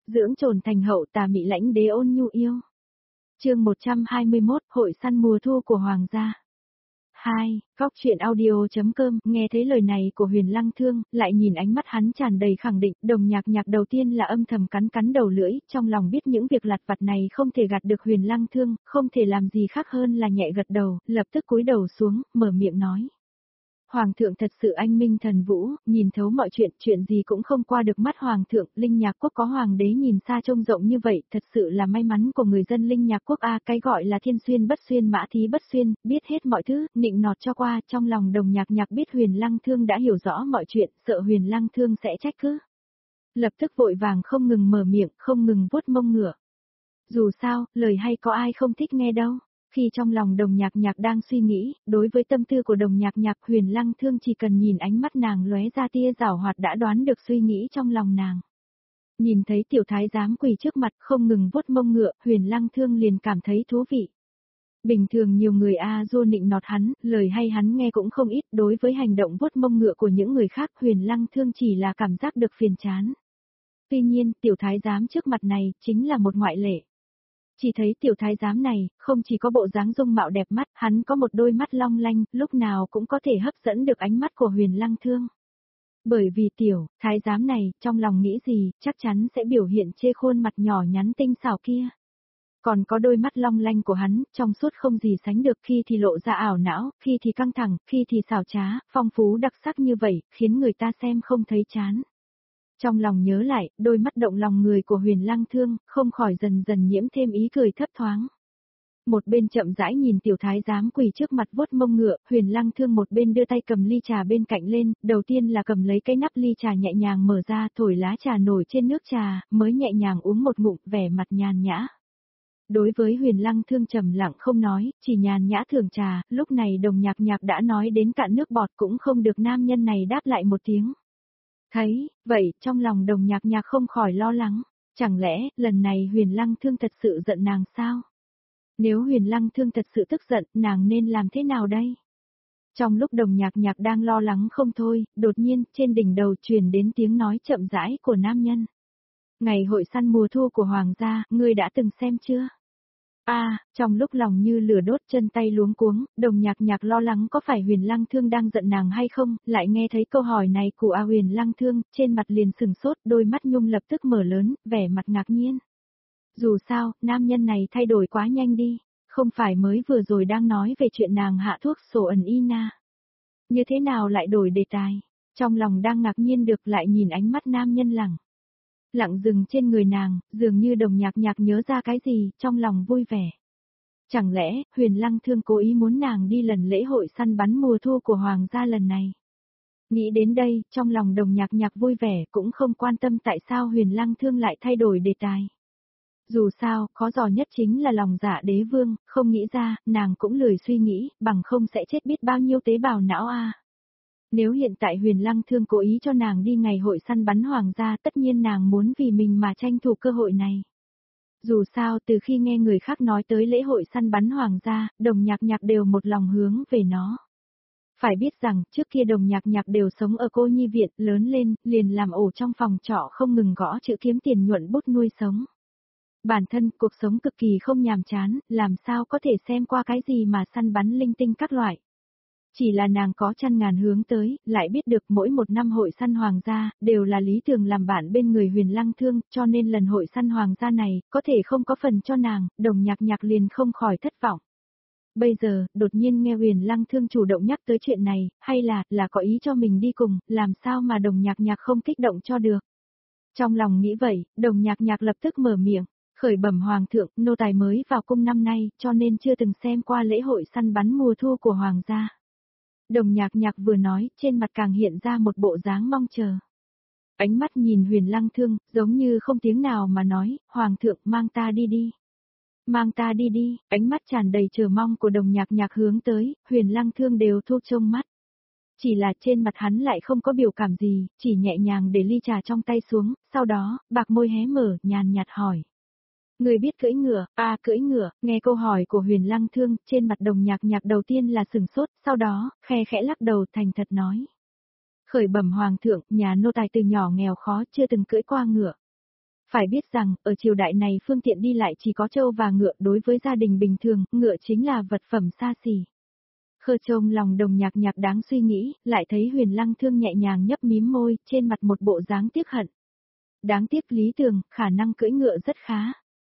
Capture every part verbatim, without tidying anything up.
dưỡng trồn thành hậu tà mị lãnh đế ôn nhu yêu. Chương một trăm hai mươi mốt, hội săn mùa thu của hoàng gia. hai. Góc truyện audio.com, nghe thấy lời này của Huyền Lăng Thương, lại nhìn ánh mắt hắn tràn đầy khẳng định, Đồng Nhạc Nhạc đầu tiên là âm thầm cắn cắn đầu lưỡi, trong lòng biết những việc lặt vặt này không thể gạt được Huyền Lăng Thương, không thể làm gì khác hơn là nhẹ gật đầu, lập tức cúi đầu xuống, mở miệng nói. Hoàng thượng thật sự anh minh thần vũ, nhìn thấu mọi chuyện, chuyện gì cũng không qua được mắt hoàng thượng, Linh Nhạc quốc có hoàng đế nhìn xa trông rộng như vậy, thật sự là may mắn của người dân Linh Nhạc quốc a, cái gọi là thiên xuyên bất xuyên mã thí bất xuyên, biết hết mọi thứ, nịnh nọt cho qua, trong lòng Đồng Nhạc Nhạc biết Huyền Lăng Thương đã hiểu rõ mọi chuyện, sợ Huyền Lăng Thương sẽ trách cứ. Lập tức vội vàng không ngừng mở miệng, không ngừng vuốt mông ngựa. Dù sao, lời hay có ai không thích nghe đâu. Khi trong lòng Đồng Nhạc Nhạc đang suy nghĩ, đối với tâm tư của Đồng Nhạc Nhạc, Huyền Lăng Thương chỉ cần nhìn ánh mắt nàng lóe ra tia giảo hoạt đã đoán được suy nghĩ trong lòng nàng. Nhìn thấy tiểu thái giám quỳ trước mặt không ngừng vuốt mông ngựa, Huyền Lăng Thương liền cảm thấy thú vị. Bình thường nhiều người a dô nịnh nọt hắn, lời hay hắn nghe cũng không ít, đối với hành động vuốt mông ngựa của những người khác, Huyền Lăng Thương chỉ là cảm giác được phiền chán. Tuy nhiên, tiểu thái giám trước mặt này chính là một ngoại lệ. Chỉ thấy tiểu thái giám này, không chỉ có bộ dáng dung mạo đẹp mắt, hắn có một đôi mắt long lanh, lúc nào cũng có thể hấp dẫn được ánh mắt của Huyền Lăng Thương. Bởi vì tiểu, thái giám này, trong lòng nghĩ gì, chắc chắn sẽ biểu hiện chê khuôn mặt nhỏ nhắn tinh xảo kia. Còn có đôi mắt long lanh của hắn, trong suốt không gì sánh được, khi thì lộ ra ảo não, khi thì căng thẳng, khi thì xảo trá, phong phú đặc sắc như vậy, khiến người ta xem không thấy chán. Trong lòng nhớ lại, đôi mắt động lòng người của Huyền Lăng Thương, không khỏi dần dần nhiễm thêm ý cười thấp thoáng. Một bên chậm rãi nhìn tiểu thái giám quỳ trước mặt vuốt mông ngựa, Huyền Lăng Thương một bên đưa tay cầm ly trà bên cạnh lên, đầu tiên là cầm lấy cái nắp ly trà nhẹ nhàng mở ra, thổi lá trà nổi trên nước trà, mới nhẹ nhàng uống một ngụm, vẻ mặt nhàn nhã. Đối với Huyền Lăng Thương trầm lặng không nói, chỉ nhàn nhã thưởng trà, lúc này Đồng Nhạc Nhạc đã nói đến cạn nước bọt cũng không được nam nhân này đáp lại một tiếng. Thấy, vậy, trong lòng Đồng Nhạc Nhạc không khỏi lo lắng, chẳng lẽ, lần này Huyền Lăng Thương thật sự giận nàng sao? Nếu Huyền Lăng Thương thật sự tức giận, nàng nên làm thế nào đây? Trong lúc Đồng Nhạc Nhạc đang lo lắng không thôi, đột nhiên, trên đỉnh đầu truyền đến tiếng nói chậm rãi của nam nhân. Ngày hội săn mùa thu của Hoàng gia, ngươi đã từng xem chưa? A, à, trong lúc lòng như lửa đốt chân tay luống cuống, Đồng Nhạc Nhạc lo lắng có phải Huyền Lăng Thương đang giận nàng hay không, lại nghe thấy câu hỏi này của A Huyền Lăng Thương, trên mặt liền sừng sốt, đôi mắt nhung lập tức mở lớn, vẻ mặt ngạc nhiên. Dù sao, nam nhân này thay đổi quá nhanh đi, không phải mới vừa rồi đang nói về chuyện nàng hạ thuốc sổ ẩn y na. Như thế nào lại đổi đề tài, trong lòng đang ngạc nhiên được lại nhìn ánh mắt nam nhân lẳng. Lặng dừng trên người nàng, dường như Đồng Nhạc Nhạc nhớ ra cái gì, trong lòng vui vẻ. Chẳng lẽ, Huyền Lăng Thương cố ý muốn nàng đi lần lễ hội săn bắn mùa thu của Hoàng gia lần này? Nghĩ đến đây, trong lòng Đồng Nhạc Nhạc vui vẻ, cũng không quan tâm tại sao Huyền Lăng Thương lại thay đổi đề tài. Dù sao, khó dò nhất chính là lòng dạ đế vương, không nghĩ ra, nàng cũng lười suy nghĩ, bằng không sẽ chết biết bao nhiêu tế bào não a. À. Nếu hiện tại Huyền Lăng Thương cố ý cho nàng đi ngày hội săn bắn hoàng gia, tất nhiên nàng muốn vì mình mà tranh thủ cơ hội này. Dù sao, từ khi nghe người khác nói tới lễ hội săn bắn hoàng gia, Đồng Nhạc Nhạc đều một lòng hướng về nó. Phải biết rằng, trước kia Đồng Nhạc Nhạc đều sống ở cô nhi viện, lớn lên, liền làm ổ trong phòng trọ không ngừng gõ chữ kiếm tiền nhuận bút nuôi sống. Bản thân, cuộc sống cực kỳ không nhàm chán, làm sao có thể xem qua cái gì mà săn bắn linh tinh các loại. Chỉ là nàng có trăm ngàn hướng tới, lại biết được mỗi một năm hội săn hoàng gia, đều là Lý Tường làm bạn bên người Huyền Lăng Thương, cho nên lần hội săn hoàng gia này, có thể không có phần cho nàng, Đồng Nhạc Nhạc liền không khỏi thất vọng. Bây giờ, đột nhiên nghe Huyền Lăng Thương chủ động nhắc tới chuyện này, hay là, là có ý cho mình đi cùng, làm sao mà Đồng Nhạc Nhạc không kích động cho được. Trong lòng nghĩ vậy, Đồng Nhạc Nhạc lập tức mở miệng, khởi bẩm hoàng thượng, nô tài mới vào cung năm nay, cho nên chưa từng xem qua lễ hội săn bắn mùa thu của hoàng gia. Đồng Nhạc Nhạc vừa nói, trên mặt càng hiện ra một bộ dáng mong chờ. Ánh mắt nhìn Huyền Lăng Thương, giống như không tiếng nào mà nói, Hoàng thượng mang ta đi đi. Mang ta đi đi, ánh mắt tràn đầy chờ mong của Đồng Nhạc Nhạc hướng tới, Huyền Lăng Thương đều thu trông mắt. Chỉ là trên mặt hắn lại không có biểu cảm gì, chỉ nhẹ nhàng để ly trà trong tay xuống, sau đó, bạc môi hé mở, nhàn nhạt hỏi. Người biết cưỡi ngựa, à cưỡi ngựa, nghe câu hỏi của Huyền Lăng Thương, trên mặt Đồng Nhạc Nhạc đầu tiên là sừng sốt, sau đó, khe khẽ lắc đầu thành thật nói. Khởi bẩm hoàng thượng, nhà nô tài từ nhỏ nghèo khó chưa từng cưỡi qua ngựa. Phải biết rằng, ở triều đại này phương tiện đi lại chỉ có trâu và ngựa, đối với gia đình bình thường, ngựa chính là vật phẩm xa xỉ. Khơ trông lòng Đồng Nhạc Nhạc đáng suy nghĩ, lại thấy Huyền Lăng Thương nhẹ nhàng nhấp mím môi, trên mặt một bộ dáng tiếc hận. Đáng tiếc lý tưởng, khả năng cưỡi ngựa rất khá.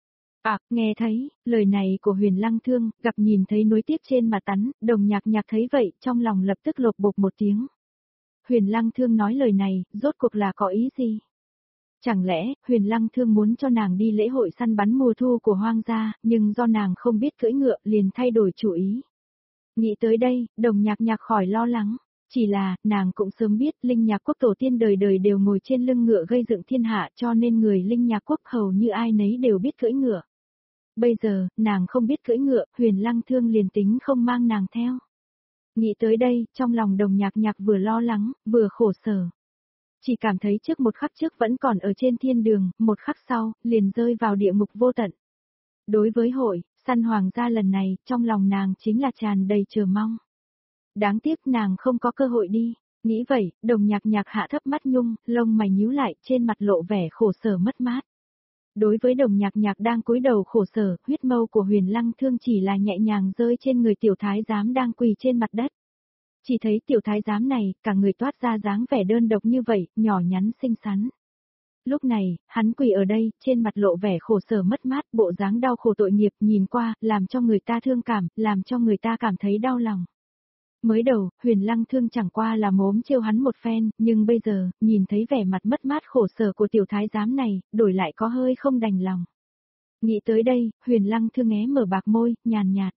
À, nghe thấy, lời này của Huyền Lăng Thương, gặp nhìn thấy nối tiếp trên mặt tắn, Đồng Nhạc Nhạc thấy vậy, trong lòng lập tức lột bột một tiếng. Huyền Lăng Thương nói lời này, rốt cuộc là có ý gì? Chẳng lẽ, Huyền Lăng Thương muốn cho nàng đi lễ hội săn bắn mùa thu của hoang gia, nhưng do nàng không biết cưỡi ngựa, liền thay đổi chủ ý. Nghĩ tới đây, Đồng Nhạc Nhạc khỏi lo lắng. Chỉ là, nàng cũng sớm biết Linh Nhạc Quốc tổ tiên đời đời đều ngồi trên lưng ngựa gây dựng thiên hạ, cho nên người Linh Nhạc Quốc hầu như ai nấy đều biết cưỡi ngựa. Bây giờ, nàng không biết cưỡi ngựa, Huyền Lăng Thương liền tính không mang nàng theo. Nghĩ tới đây, trong lòng Đồng Nhạc Nhạc vừa lo lắng, vừa khổ sở. Chỉ cảm thấy trước một khắc trước vẫn còn ở trên thiên đường, một khắc sau, liền rơi vào địa ngục vô tận. Đối với hội, săn hoàng gia lần này, trong lòng nàng chính là tràn đầy chờ mong. Đáng tiếc nàng không có cơ hội đi. Nghĩ vậy, Đồng Nhạc Nhạc hạ thấp mắt nhung, lông mày nhíu lại, trên mặt lộ vẻ khổ sở mất mát. Đối với Đồng Nhạc Nhạc đang cúi đầu khổ sở, huyết mâu của Huyền Lăng Thương chỉ là nhẹ nhàng rơi trên người tiểu thái giám đang quỳ trên mặt đất. Chỉ thấy tiểu thái giám này, cả người toát ra dáng vẻ đơn độc như vậy, nhỏ nhắn xinh xắn. Lúc này, hắn quỳ ở đây, trên mặt lộ vẻ khổ sở mất mát, bộ dáng đau khổ tội nghiệp, nhìn qua, làm cho người ta thương cảm, làm cho người ta cảm thấy đau lòng. Mới đầu, Huyền Lăng Thương chẳng qua là mốm trêu hắn một phen, nhưng bây giờ, nhìn thấy vẻ mặt mất mát khổ sở của tiểu thái giám này, đổi lại có hơi không đành lòng. Nghĩ tới đây, Huyền Lăng Thương ngé mở bạc môi, nhàn nhạt.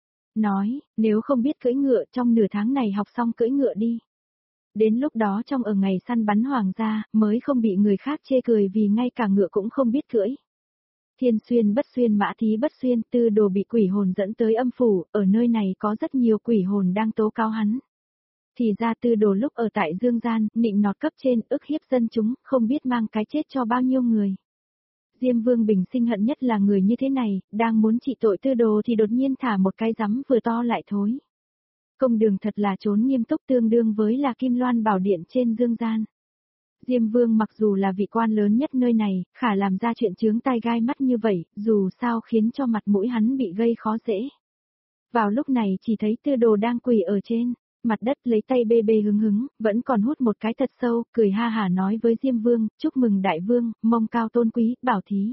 Nói, nếu không biết cưỡi ngựa trong nửa tháng này học xong cưỡi ngựa đi. Đến lúc đó trong ở ngày săn bắn hoàng gia, mới không bị người khác chê cười vì ngay cả ngựa cũng không biết cưỡi. Thiên xuyên bất xuyên mã thí bất xuyên, Tư Đồ bị quỷ hồn dẫn tới âm phủ, ở nơi này có rất nhiều quỷ hồn đang tố cáo hắn. Thì ra Tư Đồ lúc ở tại Dương Gian, nịnh nọt cấp trên, ức hiếp dân chúng, không biết mang cái chết cho bao nhiêu người. Diêm Vương bình sinh hận nhất là người như thế này, đang muốn trị tội Tư Đồ thì đột nhiên thả một cái rắm vừa to lại thối. Công đường thật là trốn nghiêm túc tương đương với là Kim Loan Bảo Điện trên Dương Gian. Diêm Vương mặc dù là vị quan lớn nhất nơi này, khả làm ra chuyện chướng tai gai mắt như vậy, dù sao khiến cho mặt mũi hắn bị gây khó dễ. Vào lúc này chỉ thấy Tư Đồ đang quỳ ở trên, mặt đất lấy tay bê bê hứng hứng, vẫn còn hút một cái thật sâu, cười ha hả nói với Diêm Vương, chúc mừng đại vương, mông cao tôn quý, bảo thí.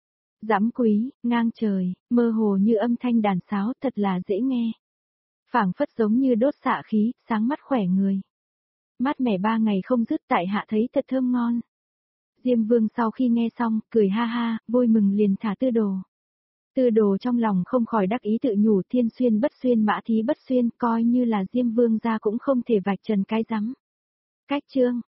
Dẫm quý, ngang trời, mơ hồ như âm thanh đàn sáo, thật là dễ nghe. Phảng phất giống như đốt xạ khí, sáng mắt khỏe người. Mát mẻ ba ngày không dứt tại hạ thấy thật thơm ngon. Diêm Vương sau khi nghe xong, cười ha ha, vui mừng liền thả Tư Đồ. Tư Đồ trong lòng không khỏi đắc ý tự nhủ thiên xuyên bất xuyên mã thí bất xuyên, coi như là Diêm Vương ra cũng không thể vạch trần cái rắm. Cách chương,